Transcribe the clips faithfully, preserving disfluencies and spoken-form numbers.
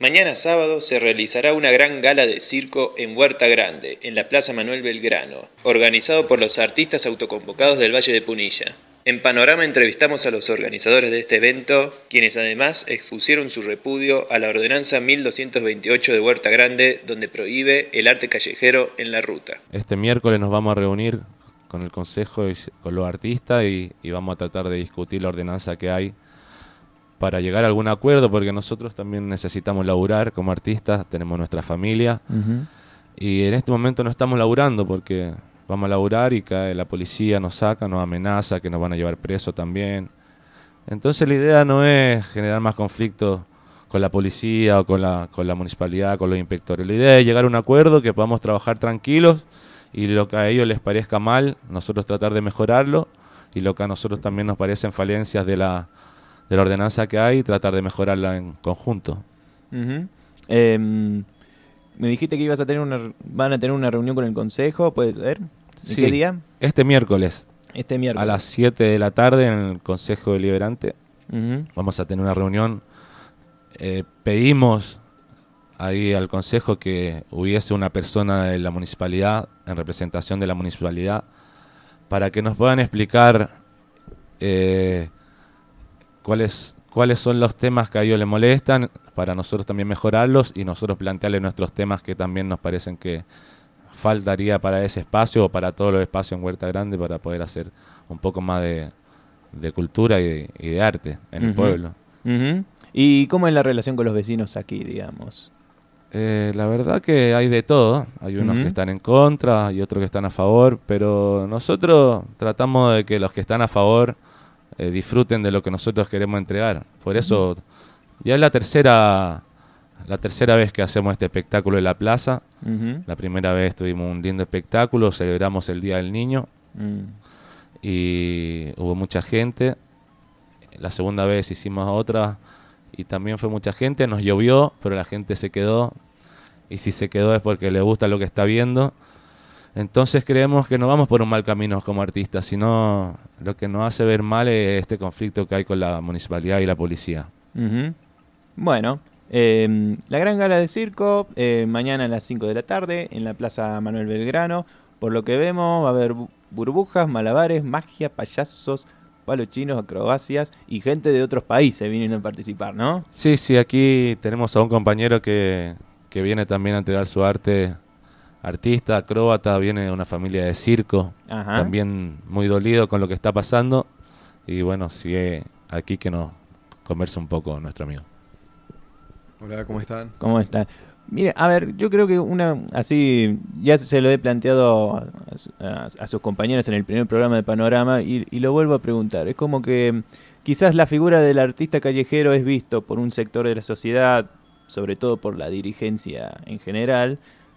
Mañana sábado se realizará una gran gala de circo en Huerta Grande, en la Plaza Manuel Belgrano, organizado por los artistas autoconvocados del Valle de Punilla. En Panorama entrevistamos a los organizadores de este evento, quienes además expusieron su repudio a la ordenanza mil doscientos veintiocho de Huerta Grande, donde prohíbe el arte callejero en la ruta. Este miércoles nos vamos a reunir con el consejo y con los artistas y, y vamos a tratar de discutir la ordenanza que hay para llegar a algún acuerdo, porque nosotros también necesitamos laburar como artistas, tenemos nuestra familia, uh-huh. y en este momento no estamos laburando porque vamos a laburar y cae la policía, nos saca, nos amenaza que nos van a llevar preso también. Entonces la idea no es generar más conflictos con la policía o con la, con la municipalidad, con los inspectores. La idea es llegar a un acuerdo, que podamos trabajar tranquilos y lo que a ellos les parezca mal, nosotros tratar de mejorarlo, y lo que a nosotros también nos parecen falencias de la de la ordenanza que hay, tratar de mejorarla en conjunto. Uh-huh. Eh, me dijiste que ibas a tener una, van a tener una reunión con el consejo, ¿puede ser? ¿De sí, qué día? Este miércoles. Este miércoles. A las siete de la tarde en el Consejo Deliberante. Uh-huh. Vamos a tener una reunión. Eh, pedimos ahí al consejo que hubiese una persona de la municipalidad, en representación de la municipalidad, para que nos puedan explicar eh, cuáles cuáles son los temas que a ellos les molestan, para nosotros también mejorarlos y nosotros plantearles nuestros temas que también nos parecen que faltaría para ese espacio o para todos los espacios en Huerta Grande, para poder hacer un poco más de, de cultura y de, y de arte en uh-huh. el pueblo. Uh-huh. ¿Y cómo es la relación con los vecinos aquí, digamos? Eh, la verdad que hay de todo. Hay unos uh-huh. que están en contra y otros que están a favor, pero nosotros tratamos de que los que están a favor Eh, disfruten de lo que nosotros queremos entregar. Por eso ya es la tercera la tercera vez que hacemos este espectáculo en la plaza. Uh-huh. La primera vez tuvimos un lindo espectáculo, celebramos el Día del Niño uh-huh. y hubo mucha gente. La segunda vez hicimos otra y también fue mucha gente. Nos llovió, pero la gente se quedó, y si se quedó es porque le gusta lo que está viendo. Entonces creemos que no vamos por un mal camino como artistas, sino lo que nos hace ver mal es este conflicto que hay con la municipalidad y la policía. Uh-huh. Bueno, eh, la gran gala de circo, eh, mañana a las cinco de la tarde en la Plaza Manuel Belgrano. Por lo que vemos va a haber burbujas, malabares, magia, payasos, palos chinos, acrobacias y gente de otros países vienen a participar, ¿no? Sí, sí, aquí tenemos a un compañero que, que viene también a entregar su arte. Artista, acróbata, viene de una familia de circo, Ajá. también muy dolido con lo que está pasando, y bueno, sigue aquí que nos conversa un poco nuestro amigo. Hola, ¿cómo están? ¿Cómo están? Mire, a ver, yo creo que una, así, ya se lo he planteado a, a, a sus compañeros en el primer programa de Panorama, y, y lo vuelvo a preguntar, es como que quizás la figura del artista callejero es visto por un sector de la sociedad, sobre todo por la dirigencia en general,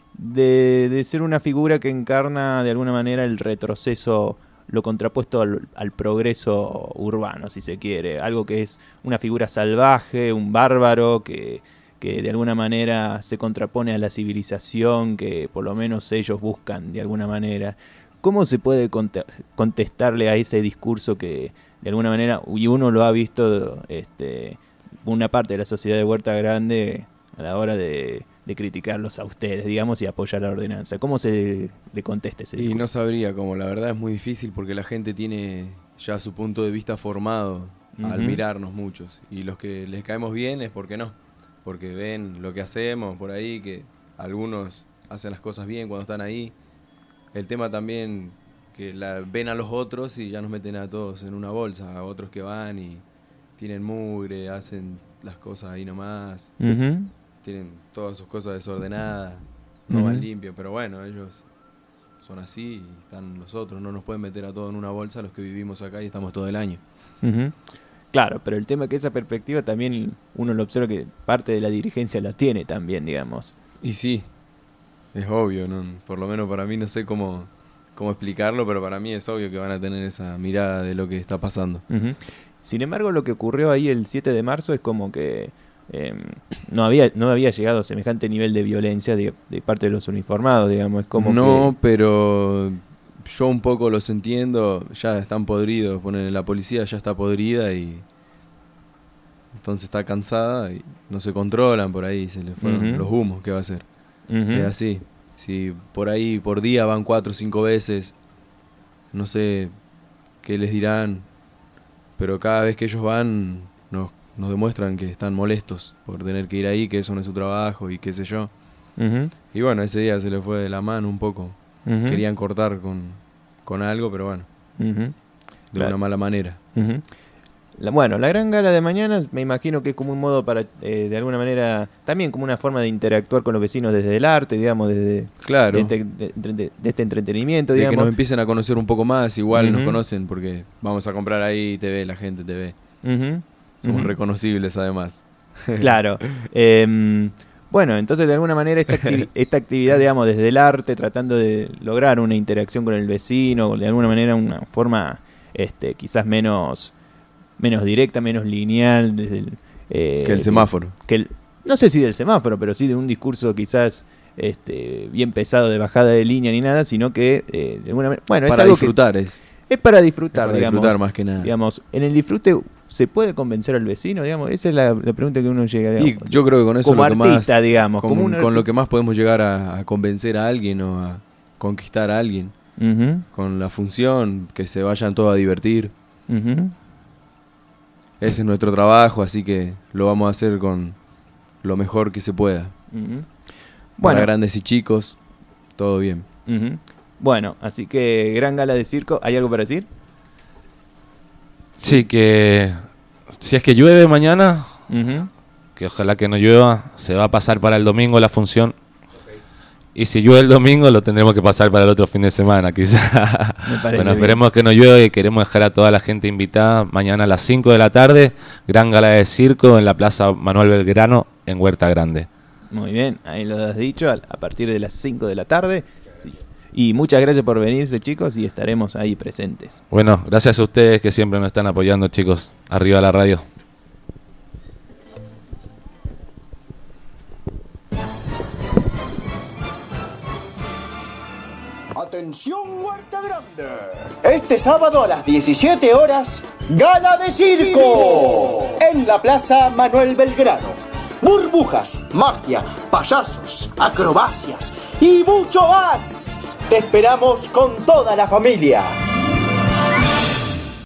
De, de ser una figura que encarna de alguna manera el retroceso, lo contrapuesto al, al progreso urbano, si se quiere. Algo que es una figura salvaje, un bárbaro que, que de alguna manera se contrapone a la civilización que por lo menos ellos buscan de alguna manera. ¿Cómo se puede cont- contestarle a ese discurso que de alguna manera, y uno lo ha visto, este, una parte de la sociedad de Huerta Grande a la hora de... de criticarlos a ustedes, digamos, y apoyar la ordenanza? ¿Cómo se le contesta ese discurso? Y no sabría cómo, la verdad es muy difícil porque la gente tiene ya su punto de vista formado uh-huh. al mirarnos muchos, y los que les caemos bien es porque no, porque ven lo que hacemos por ahí, que algunos hacen las cosas bien cuando están ahí. El tema también que la, ven a los otros y ya nos meten a todos en una bolsa, a otros que van y tienen mugre, hacen las cosas ahí nomás. Uh-huh. Tienen todas sus cosas desordenadas, no uh-huh. van limpios, pero bueno, ellos son así y están los otros, no nos pueden meter a todos en una bolsa los que vivimos acá y estamos todo el año. Uh-huh. Claro, pero el tema es que esa perspectiva también uno lo observa que parte de la dirigencia la tiene también, digamos. Y sí, es obvio, ¿no? Por lo menos para mí, no sé cómo, cómo explicarlo, pero para mí es obvio que van a tener esa mirada de lo que está pasando. Uh-huh. Sin embargo, lo que ocurrió ahí el siete de marzo es como que Eh, no había no había llegado a semejante nivel de violencia de, de parte de los uniformados, digamos. Es como no, que... pero yo un poco los entiendo, ya están podridos, ponen, la policía ya está podrida y entonces está cansada y no se controlan por ahí, se le fueron uh-huh. los humos, ¿qué va a hacer? Uh-huh. Es así, si por ahí por día van cuatro o cinco veces, no sé qué les dirán, pero cada vez que ellos van nos, nos demuestran que están molestos por tener que ir ahí, que eso no es su trabajo y qué sé yo. Uh-huh. Y bueno, ese día se les fue de la mano un poco, uh-huh. querían cortar con, con algo, pero bueno, uh-huh. de claro. una mala manera. Uh-huh. La, bueno, la gran gala de mañana me imagino que es como un modo para, eh, de alguna manera, también como una forma de interactuar con los vecinos desde el arte, digamos, desde claro. de, este, de, de, de este entretenimiento, de digamos. que nos empiecen a conocer un poco más, igual uh-huh. nos conocen porque vamos a comprar ahí, te ve, la gente te ve. Uh-huh. Somos uh-huh. reconocibles además. Claro. eh, bueno, entonces de alguna manera esta, acti- esta actividad, digamos, desde el arte, tratando de lograr una interacción con el vecino, de alguna manera una forma este, quizás menos... menos directa, menos lineal desde el, eh, que el semáforo que el, no sé si del semáforo, pero sí de un discurso quizás este, bien pesado de bajada de línea ni nada, sino que eh, de alguna manera, bueno, para es algo disfrutar que, es es para disfrutar, es para digamos, disfrutar más que nada, digamos, en el disfrute se puede convencer al vecino, digamos, esa es la, la pregunta que uno llega, digamos, y yo creo que con eso como lo que artista, más, digamos, con, como un con lo que más podemos llegar a, a convencer a alguien o a conquistar a alguien uh-huh. con la función, que se vayan todos a divertir. Uh-huh. Ese es nuestro trabajo, así que lo vamos a hacer con lo mejor que se pueda. Uh-huh. Bueno, para grandes y chicos, todo bien. Uh-huh. Bueno, así que gran gala de circo. ¿Hay algo para decir? Sí, que si es que llueve mañana, uh-huh. que ojalá que no llueva, se va a pasar para el domingo la función. Y si llueve el domingo, lo tendremos que pasar para el otro fin de semana, quizá. Bueno, esperemos bien. Que no llueva y queremos dejar a toda la gente invitada mañana a las cinco de la tarde, gran gala de circo en la Plaza Manuel Belgrano, en Huerta Grande. Muy bien, ahí lo has dicho, a partir de las cinco de la tarde. Sí. Y muchas gracias por venirse, chicos, y estaremos ahí presentes. Bueno, gracias a ustedes que siempre nos están apoyando, chicos. Arriba la radio. Atención, Huerta Grande. Este sábado a las diecisiete horas, Gala de Circo, circo. En la Plaza Manuel Belgrano. Burbujas, magia, payasos, acrobacias y mucho más. Te esperamos con toda la familia.